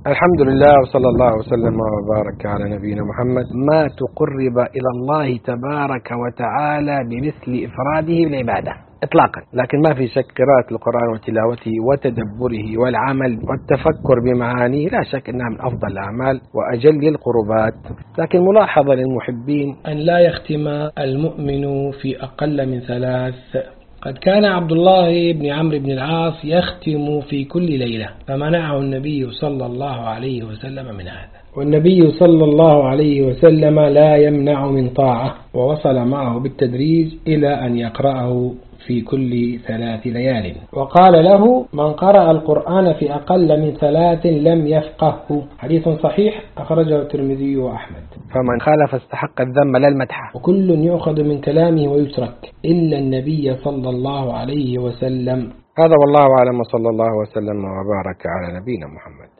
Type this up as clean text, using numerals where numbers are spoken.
الحمد لله وصلى الله وسلم وبارك على نبينا محمد. ما تقرب إلى الله تبارك وتعالى بمثل إفراده بالعبادة إطلاقا، لكن ما في شك قراءة القرآن وتلاوته وتدبره والعمل والتفكر بمعانيه لا شك أنها من أفضل الأعمال وأجل القربات. لكن ملاحظة للمحبين أن لا يختم المؤمن في أقل من 3. قد كان عبد الله بن عمرو بن العاص يختم في كل ليلة، فمنعه النبي صلى الله عليه وسلم من هذا، والنبي صلى الله عليه وسلم لا يمنع من طاعة، ووصل معه بالتدريج إلى أن يقرأه في كل 3 ليال. وقال له: من قرأ القرآن في أقل من 3 لم يفقهه. حديث صحيح أخرجه الترمذي وأحمد. فمن خالف استحق الذم لا المدح، وكل يؤخذ من كلامه ويترك إلا النبي صلى الله عليه وسلم. هذا والله أعلم، وصلى الله وسلم وبارك على نبينا محمد.